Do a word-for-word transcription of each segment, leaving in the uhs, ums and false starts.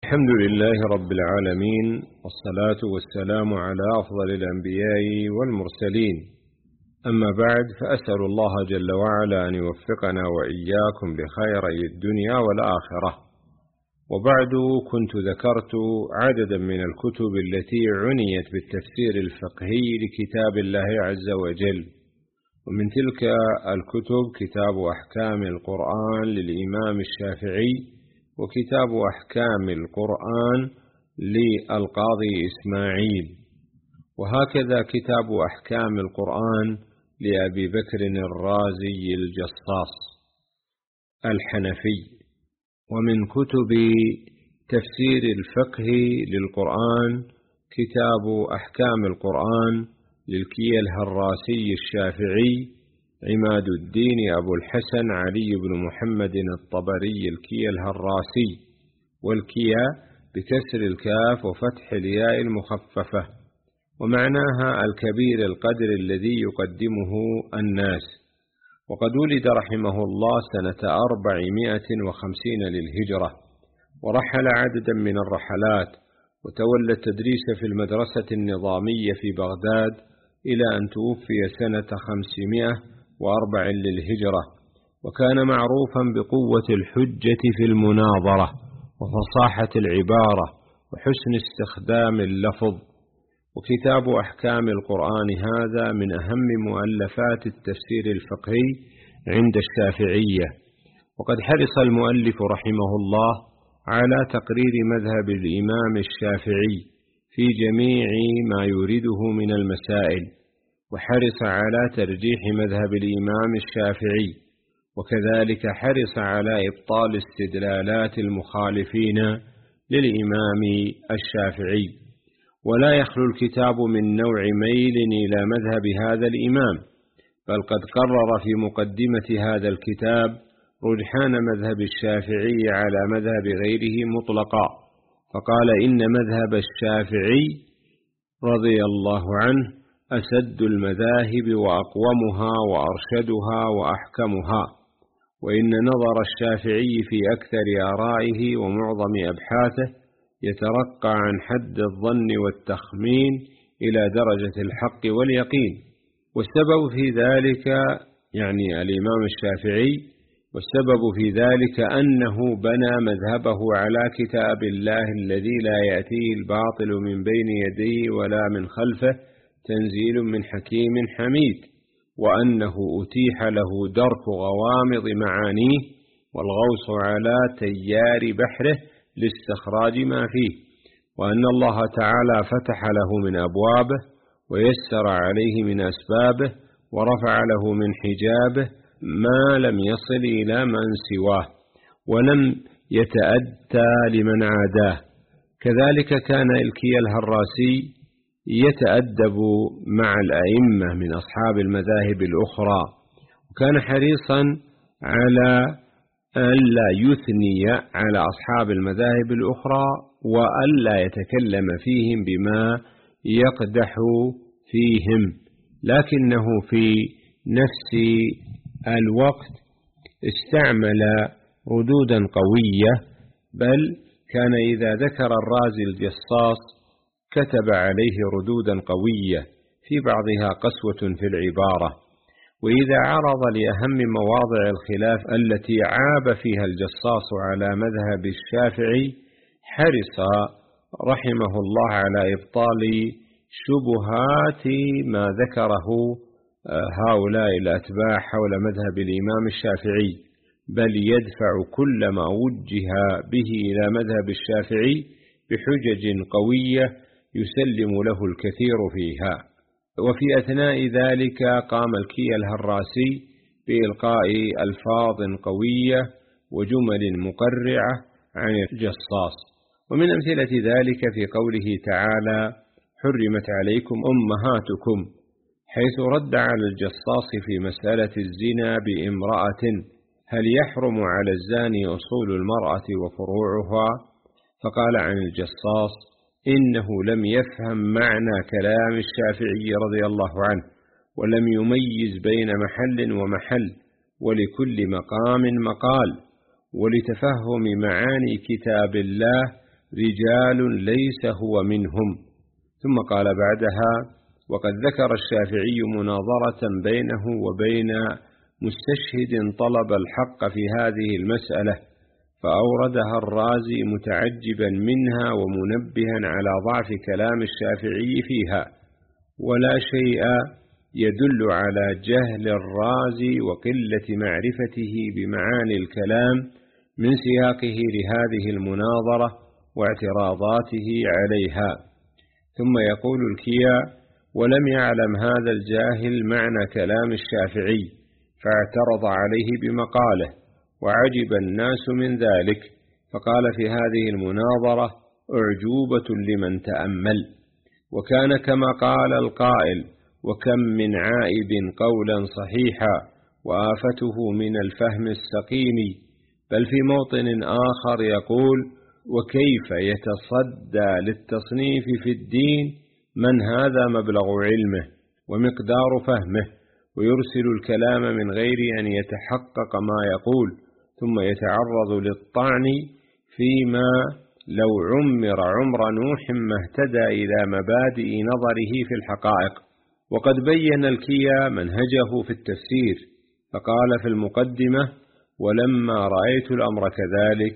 الحمد لله رب العالمين، والصلاة والسلام على أفضل الأنبياء والمرسلين. أما بعد، فأسأل الله جل وعلا أن يوفقنا وإياكم بخيري الدنيا والآخرة. وبعد، كنت ذكرت عددا من الكتب التي عنيت بالتفسير الفقهي لكتاب الله عز وجل، ومن تلك الكتب كتاب أحكام القرآن للإمام الشافعي، وكتاب أحكام القرآن للقاضي إسماعيل، وهكذا كتاب أحكام القرآن لأبي بكر الرازي الجصاص الحنفي. ومن كتب تفسير الفقه للقرآن كتاب أحكام القرآن للكي الهراسي الشافعي عماد الدين أبو الحسن علي بن محمد الطبري الكي الهراسي، والكيا بكسر الكاف وفتح الياء المخففة، ومعناها الكبير القدر الذي يقدمه الناس. وقد ولد رحمه الله سنة أربعمائة وخمسين للهجرة، ورحل عددا من الرحلات، وتولى التدريس في المدرسة النظامية في بغداد إلى أن توفي سنة خمسمائة وأربع للهجرة. وكان معروفا بقوة الحجة في المناظرة وفصاحة العبارة وحسن استخدام اللفظ. وكتاب أحكام القرآن هذا من أهم مؤلفات التفسير الفقهي عند الشافعية، وقد حرص المؤلف رحمه الله على تقرير مذهب الإمام الشافعي في جميع ما يريده من المسائل، وحرص على ترجيح مذهب الإمام الشافعي، وكذلك حرص على إبطال استدلالات المخالفين للإمام الشافعي. ولا يخلو الكتاب من نوع ميل إلى مذهب هذا الإمام، بل قد قرر في مقدمة هذا الكتاب رجحان مذهب الشافعي على مذهب غيره مطلقا، فقال: إن مذهب الشافعي رضي الله عنه أسد المذاهب وأقومها وأرشدها وأحكمها، وإن نظر الشافعي في أكثر آرائه ومعظم أبحاثه يترقى عن حد الظن والتخمين إلى درجة الحق واليقين. والسبب في ذلك، يعني الإمام الشافعي، والسبب في ذلك أنه بنى مذهبه على كتاب الله الذي لا يأتيه الباطل من بين يديه ولا من خلفه، تنزيل من حكيم حميد، وأنه أتيح له درك غوامض معانيه والغوص على تيار بحره لاستخراج ما فيه، وأن الله تعالى فتح له من أبوابه ويسر عليه من أسبابه ورفع له من حجابه ما لم يصل إلى من سواه، ولم يتأتى لمن عاداه. كذلك كان الكي الهراسي يتأدب مع الأئمة من أصحاب المذاهب الأخرى، وكان حريصا على ألا يثني على أصحاب المذاهب الأخرى وألا يتكلم فيهم بما يقدح فيهم، لكنه في نفس الوقت استعمل ردودا قوية، بل كان إذا ذكر الرازي الجصاص كتب عليه ردودا قوية في بعضها قسوة في العبارة. وإذا عرض لأهم مواضع الخلاف التي عاب فيها الجصاص على مذهب الشافعي، حرص رحمه الله على إبطال شبهات ما ذكره هؤلاء الأتباع حول مذهب الإمام الشافعي، بل يدفع كل ما وجه به إلى مذهب الشافعي بحجج قوية يسلم له الكثير فيها. وفي أثناء ذلك قام الكي الهراسي بإلقاء ألفاظ قوية وجمل مقرعة عن الجصاص. ومن أمثلة ذلك في قوله تعالى: حرمت عليكم أمهاتكم، حيث رد على الجصاص في مسألة الزنا بامرأة: هل يحرم على الزاني أصول المرأة وفروعها؟ فقال عن الجصاص: إنه لم يفهم معنى كلام الشافعي رضي الله عنه، ولم يميز بين محل ومحل، ولكل مقام مقال، ولتفهم معاني كتاب الله رجال ليس هو منهم. ثم قال بعدها: وقد ذكر الشافعي مناظرة بينه وبين مستشهد طلب الحق في هذه المسألة، فأوردها الرازي متعجبا منها ومنبها على ضعف كلام الشافعي فيها، ولا شيء يدل على جهل الرازي وقلة معرفته بمعاني الكلام من سياقه لهذه المناظرة واعتراضاته عليها. ثم يقول الكيا: ولم يعلم هذا الجاهل معنى كلام الشافعي، فاعترض عليه بمقاله، وعجب الناس من ذلك، فقال في هذه المناظرة: أعجوبة لمن تأمل. وكان كما قال القائل: وكم من عائب قولا صحيحا وآفته من الفهم السقيم. بل في موطن آخر يقول: وكيف يتصدى للتصنيف في الدين من هذا مبلغ علمه ومقدار فهمه، ويرسل الكلام من غير أن يتحقق ما يقول، ثم يتعرض للطعن فيما لو عمر عمر نوح ما اهتدى إلى مبادئ نظره في الحقائق. وقد بين الكيا منهجه في التفسير، فقال في المقدمة: ولما رأيت الأمر كذلك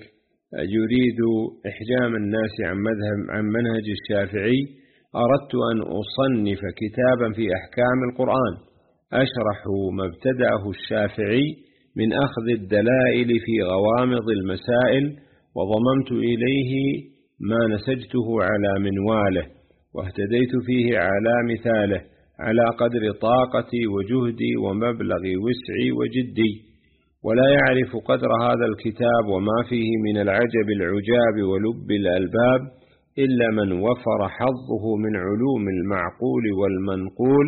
يريد إحجام الناس عن, مذهب عن منهج الشافعي، أردت أن أصنف كتابا في أحكام القرآن أشرح ما ابتدأه الشافعي من أخذ الدلائل في غوامض المسائل، وضممت إليه ما نسجته على منواله، واهتديت فيه على مثاله على قدر طاقتي وجهدي ومبلغ وسعي وجدي. ولا يعرف قدر هذا الكتاب وما فيه من العجب العجاب ولب الألباب إلا من وفر حظه من علوم المعقول والمنقول،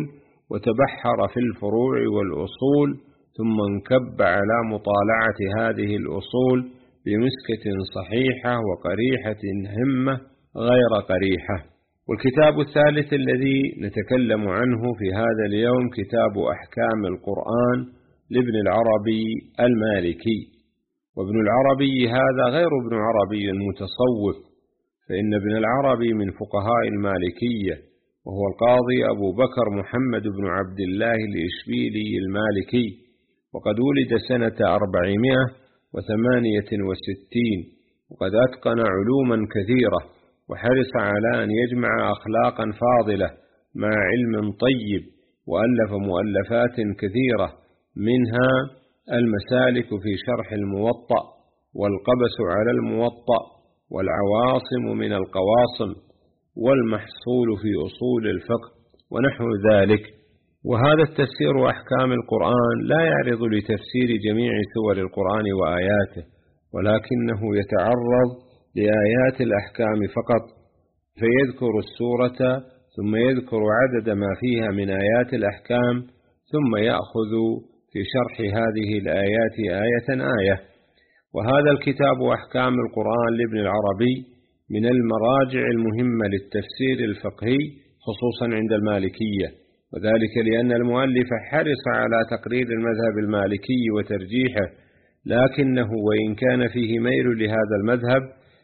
وتبحر في الفروع والأصول، ثم انكب على مطالعة هذه الأصول بمسكة صحيحة وقريحة همة غير قريحة. والكتاب الثالث الذي نتكلم عنه في هذا اليوم كتاب أحكام القرآن لابن العربي المالكي. وابن العربي هذا غير ابن عربي المتصوف، فإن ابن العربي من فقهاء المالكية، وهو القاضي أبو بكر محمد بن عبد الله الإشبيلي المالكي، وقد ولد سنة أربعمائة وثمانية وستين، وقد أتقن علوما كثيرة، وحرص على أن يجمع أخلاقا فاضلة مع علم طيب، وألف مؤلفات كثيرة، منها المسالك في شرح الموطأ، والقبس على الموطأ، والعواصم من القواصم، والمحصول في أصول الفقه، ونحو ذلك. وهذا التفسير وأحكام القرآن لا يعرض لتفسير جميع سور القرآن وآياته، ولكنه يتعرض لآيات الأحكام فقط، فيذكر السورة ثم يذكر عدد ما فيها من آيات الأحكام، ثم يأخذ في شرح هذه الآيات آية آية. وهذا الكتاب أحكام القرآن لابن العربي من المراجع المهمة للتفسير الفقهي خصوصا عند المالكية، وذلك لأن المؤلف حرص على تقرير المذهب المالكي وترجيحه، لكنه وإن كان فيه ميل لهذا المذهب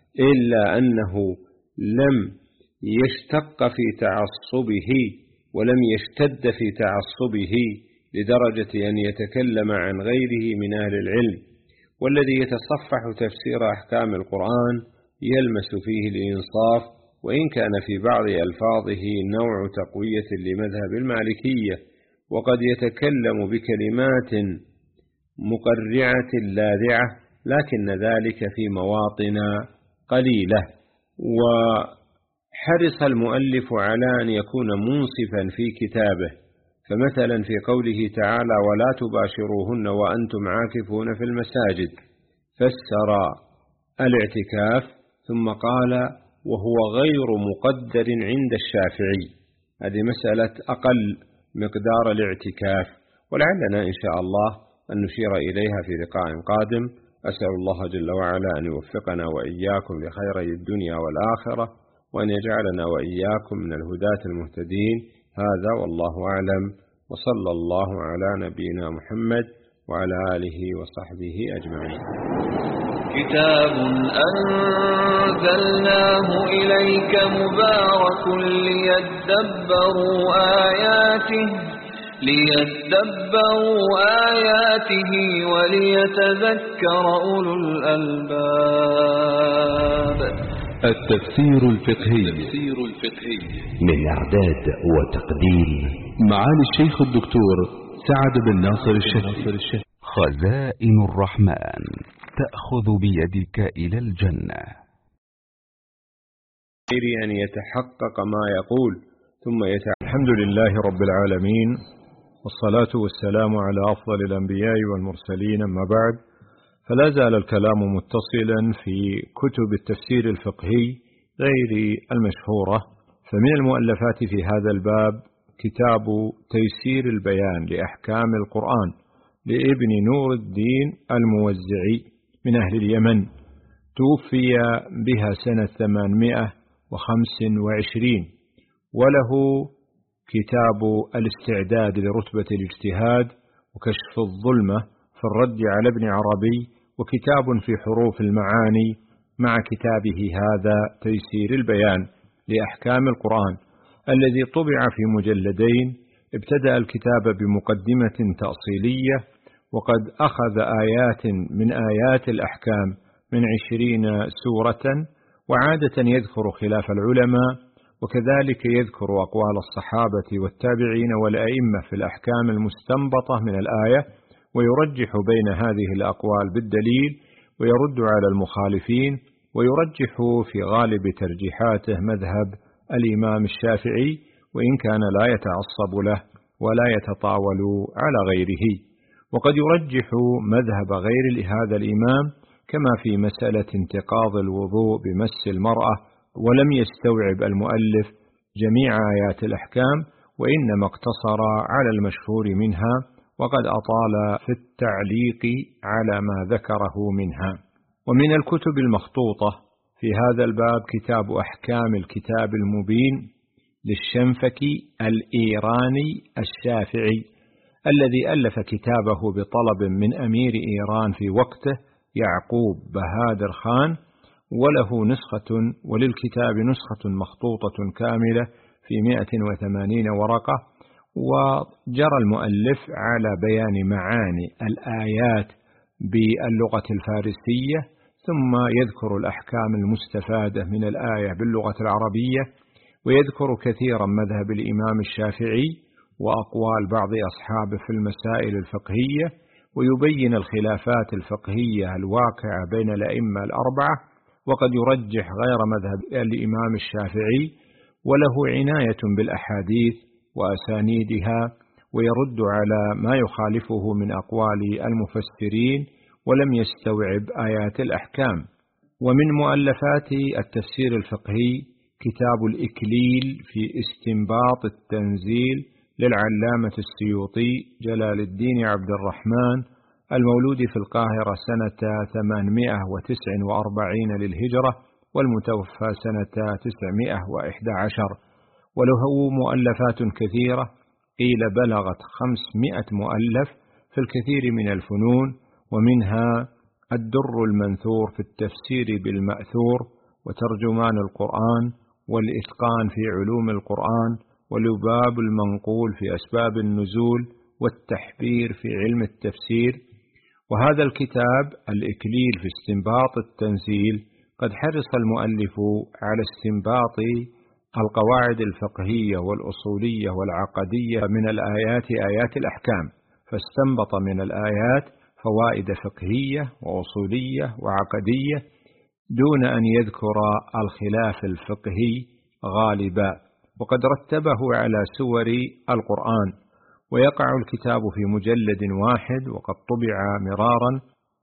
إلا أنه لم يشتق في تعصبه ولم يشتد في تعصبه لدرجة أن يتكلم عن غيره من أهل العلم. والذي يتصفح تفسير أحكام القرآن يلمس فيه الإنصاف، وإن كان في بعض ألفاظه نوع تقوية لمذهب المالكية، وقد يتكلم بكلمات مقرعة لاذعة، لكن ذلك في مواطن قليلة. وحرص المؤلف على أن يكون منصفا في كتابه، فمثلا في قوله تعالى: ولا تباشروهن وأنتم عاكفون في المساجد، فسر الاعتكاف ثم قال: وهو غير مقدر عند الشافعي. هذه مسألة أقل مقدار الاعتكاف، ولعلنا إن شاء الله أن نشير إليها في لقاء قادم. أسأل الله جل وعلا أن يوفقنا وإياكم لخيري الدنيا والآخرة، وأن يجعلنا وإياكم من الهداة المهتدين. هذا والله أعلم، وصلى الله على نبينا محمد وعلى آله وصحبه أجمعين. كتاب أنزلناه إليك مبارك ليدبروا آياته ليدبروا آياته وليتذكر أولو الألباب. التفسير الفقهي من إعداد وتقديم معالي الشيخ الدكتور سعد بن ناصر الشهري. خزائن الرحمن تأخذ بيدك إلى الجنة. أن يتحقق ما يقول ثم يتعلم. الحمد لله رب العالمين، والصلاة والسلام على أفضل الأنبياء والمرسلين، أما بعد، فلا زال الكلام متصلا في كتب التفسير الفقهي غير المشهورة. فمن المؤلفات في هذا الباب كتاب تيسير البيان لأحكام القرآن لابن نور الدين الموزعي من أهل اليمن، توفي بها سنة ثمانمائة وخمس وعشرين، وله كتاب الاستعداد لرتبة الاجتهاد وكشف الظلمة في الرد على ابن عربي، وكتاب في حروف المعاني، مع كتابه هذا تيسير البيان لأحكام القرآن الذي طبع في مجلدين. ابتدأ الكتاب بمقدمة تأصيلية، وقد أخذ آيات من آيات الأحكام من عشرين سورة، وعادة يذكر خلاف العلماء، وكذلك يذكر أقوال الصحابة والتابعين والأئمة في الأحكام المستنبطة من الآية، ويرجح بين هذه الأقوال بالدليل، ويرد على المخالفين، ويرجح في غالب ترجيحاته مذهب الإمام الشافعي، وإن كان لا يتعصب له ولا يتطاول على غيره. وقد يرجح مذهب غير هذا الإمام، كما في مسألة انتقاض الوضوء بمس المرأة، ولم يستوعب المؤلف جميع آيات الأحكام، وإنما اقتصر على المشهور منها، وقد أطال في التعليق على ما ذكره منها. ومن الكتب المخطوطة في هذا الباب كتاب أحكام الكتاب المبين للشنفكي الإيراني الشافعي، الذي ألف كتابه بطلب من أمير إيران في وقته يعقوب بهادر خان، وله نسخة، وللكتاب نسخة مخطوطة كاملة في مئة وثمانين ورقة. وجرى المؤلف على بيان معاني الآيات باللغة الفارسية، ثم يذكر الأحكام المستفادة من الآية باللغة العربية، ويذكر كثيرا مذهب الإمام الشافعي وأقوال بعض أصحابه في المسائل الفقهية، ويبين الخلافات الفقهية الواقعة بين الأئمة الأربعة، وقد يرجح غير مذهب الإمام الشافعي، وله عناية بالأحاديث وأسانيدها، ويرد على ما يخالفه من أقوال المفسرين، ولم يستوعب آيات الأحكام. ومن مؤلفات التفسير الفقهي كتاب الإكليل في استنباط التنزيل للعلامة السيوطي جلال الدين عبد الرحمن، المولود في القاهرة سنة ثمانمائة وتسع وأربعين للهجرة، والمتوفى سنة تسعمائة وإحدى عشر. وله مؤلفات كثيرة، قيل بلغت خمسمائة مؤلف في الكثير من الفنون، ومنها الدر المنثور في التفسير بالمأثور، وترجمان القرآن، والإتقان في علوم القرآن، ولباب المنقول في أسباب النزول، والتحبير في علم التفسير. وهذا الكتاب الإكليل في استنباط التنزيل قد حرص المؤلف على استنباط القواعد الفقهية والأصولية والعقدية من الآيات آيات الأحكام، فاستنبط من الآيات فوائد فقهية وأصولية وعقدية، دون أن يذكر الخلاف الفقهي غالبا، وقد رتبه على سور القرآن. ويقع الكتاب في مجلد واحد، وقد طبع مرارا،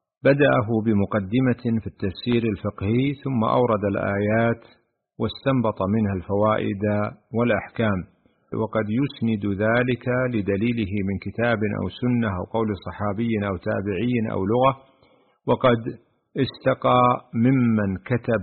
بدأه بمقدمة في التفسير الفقهي، ثم أورد الآيات واستنبط منها الفوائد والأحكام، وقد يسند ذلك لدليله من كتاب أو سنة أو قول صحابي أو تابعي أو لغة. وقد استقى ممن كتب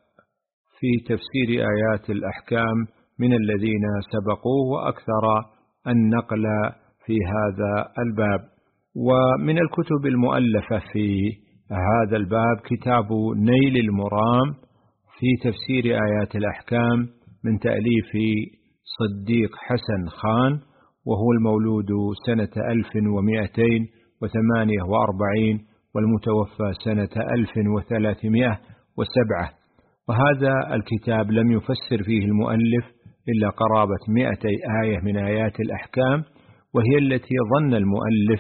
في تفسير آيات الأحكام من الذين سبقوه، وأكثر النقل في هذا الباب. ومن الكتب المؤلفة في هذا الباب كتاب نيل المرام في تفسير آيات الأحكام من تأليف صديق حسن خان، وهو المولود سنة ألف ومئتين وثمانية وأربعين والمتوفى سنة ألف وثلاثمائة وسبعة. وهذا الكتاب لم يفسر فيه المؤلف إلا قرابة مئتي آية من آيات الأحكام، وهي التي ظن المؤلف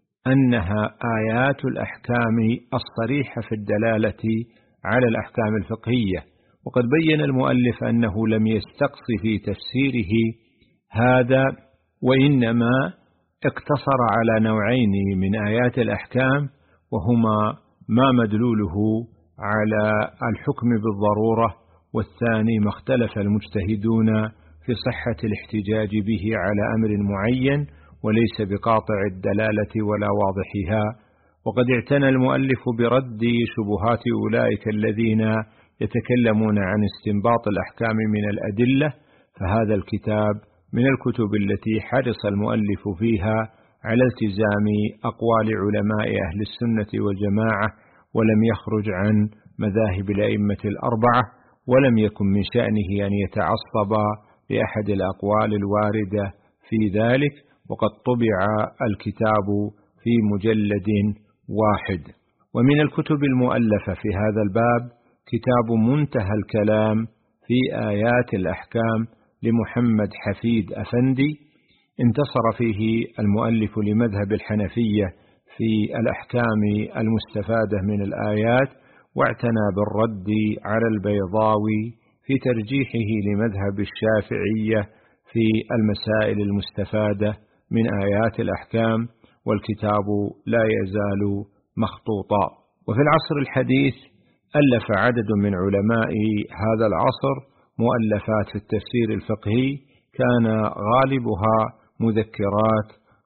أنها آيات الأحكام الصريحة في الدلالة على الأحكام الفقهية. وقد بين المؤلف أنه لم يستقص في تفسيره هذا، وإنما اقتصر على نوعين من آيات الأحكام، وهما ما مدلوله على الحكم بالضرورة، والثاني ما اختلف المجتهدون في صحة الاحتجاج به على أمر معين وليس بقاطع الدلالة ولا واضحها. وقد اعتنى المؤلف برد شبهات أولئك الذين يتكلمون عن استنباط الأحكام من الأدلة، فهذا الكتاب من الكتب التي حرص المؤلف فيها على التزام أقوال علماء أهل السنة والجماعة، ولم يخرج عن مذاهب الأئمة الأربعة، ولم يكن من شأنه أن يتعصب لأحد الأقوال الواردة في ذلك. وقد طبع الكتاب في مجلد واحد. ومن الكتب المؤلفة في هذا الباب كتاب منتهى الكلام في آيات الأحكام لمحمد حفيد أفندي. انتصر فيه المؤلف لمذهب الحنفية في الأحكام المستفادة من الآيات، واعتنى بالرد على البيضاوي في ترجيحه لمذهب الشافعية في المسائل المستفادة من آيات الأحكام، والكتاب لا يزال مخطوطا. وفي العصر الحديث ألف عدد من علماء هذا العصر مؤلفات في التفسير الفقهي، كان غالبها مذكرات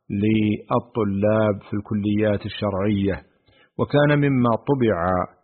للطلاب في الكليات الشرعية. وكان مما طبع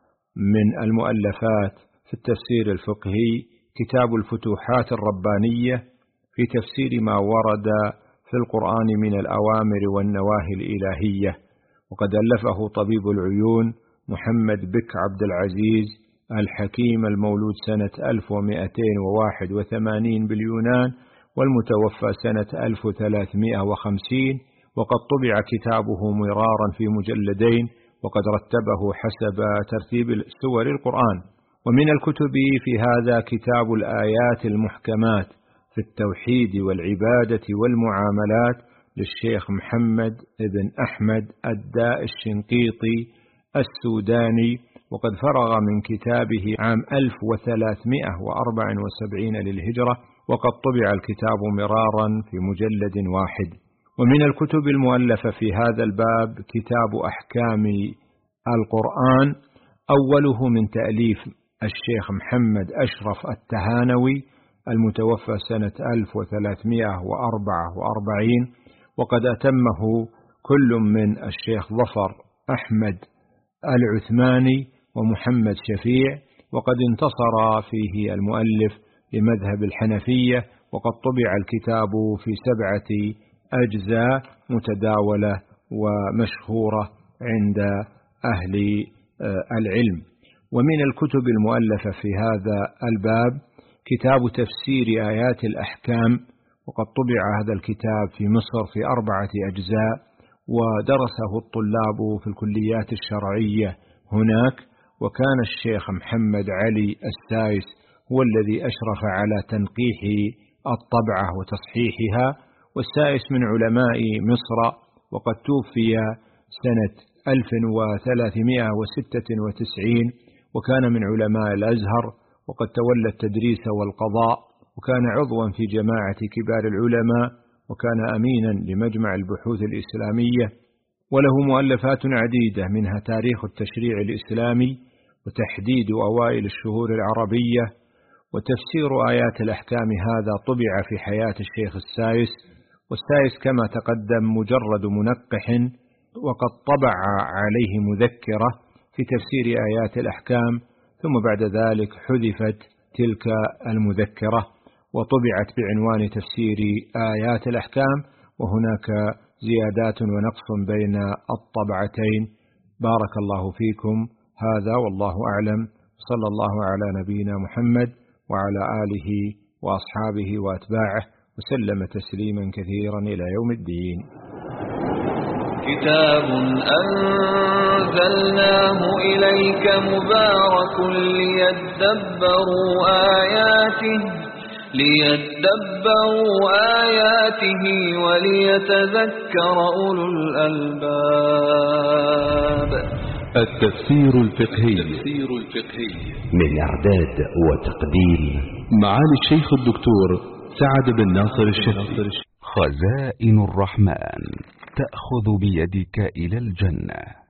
من المؤلفات في التفسير الفقهي كتاب الفتوحات الربانية في تفسير ما ورد في القرآن من الأوامر والنواهي الإلهية. وقد ألفه طبيب العيون محمد بك عبد العزيز الحكيم المولود سنة ألف ومئتين وواحد وثمانين باليونان والمتوفى سنة ألف وثلاثمائة وخمسين. وقد طبع كتابه مرارا في مجلدين، وقد رتبه حسب ترتيب سور القرآن. ومن الكتب في هذا كتاب الآيات المحكمات في التوحيد والعبادة والمعاملات للشيخ محمد بن أحمد الداء الشنقيطي السوداني، وقد فرغ من كتابه عام ألف وثلاثمائة وأربعة وسبعين للهجرة، وقد طبع الكتاب مرارا في مجلد واحد. ومن الكتب المؤلفة في هذا الباب كتاب أحكام القرآن، أوله من تأليف الشيخ محمد أشرف التهانوي المتوفى سنة ألف وثلاثمائة وأربعة وأربعين، وقد أتمه كل من الشيخ ظفر أحمد العثماني ومحمد شفيع. وقد انتصر فيه المؤلف لمذهب الحنفية، وقد طبع الكتاب في سبعة أجزاء متداولة ومشهورة عند أهل العلم. ومن الكتب المؤلفة في هذا الباب كتاب تفسير آيات الأحكام، وقد طبع هذا الكتاب في مصر في أربعة أجزاء، ودرسه الطلاب في الكليات الشرعية هناك. وكان الشيخ محمد علي السايس هو الذي أشرف على تنقيح الطبعة وتصحيحها، والسايس من علماء مصر، وقد توفي سنة ألف وثلاثمائة وستة وتسعين، وكان من علماء الأزهر، وقد تولى التدريس والقضاء، وكان عضوا في جماعة كبار العلماء، وكان أمينا لمجمع البحوث الإسلامية. وله مؤلفات عديدة، منها تاريخ التشريع الإسلامي، وتحديد أوائل الشهور العربية، وتفسير آيات الأحكام. هذا طبع في حياة الشيخ السايس، والسايس كما تقدم مجرد منقح، وقد طبع عليه مذكرة في تفسير آيات الأحكام، ثم بعد ذلك حذفت تلك المذكرة وطبعت بعنوان تفسير آيات الأحكام. وهناك زيادات ونقص بين الطبعتين. بارك الله فيكم. هذا والله أعلم. صلى الله على نبينا محمد وعلى آله وأصحابه وأتباعه وسلم تسليما كثيرا إلى يوم الدين. كتاب أنزلناه إليك مبارك ليدبروا آياته ليدبروا آياته وليتذكر أولو الألباب. التفسير الفقهي من إعداد وتقديم معالي الشيخ الدكتور سعد بن ناصر الشهري. خزائن الرحمن تأخذ بيدك إلى الجنة.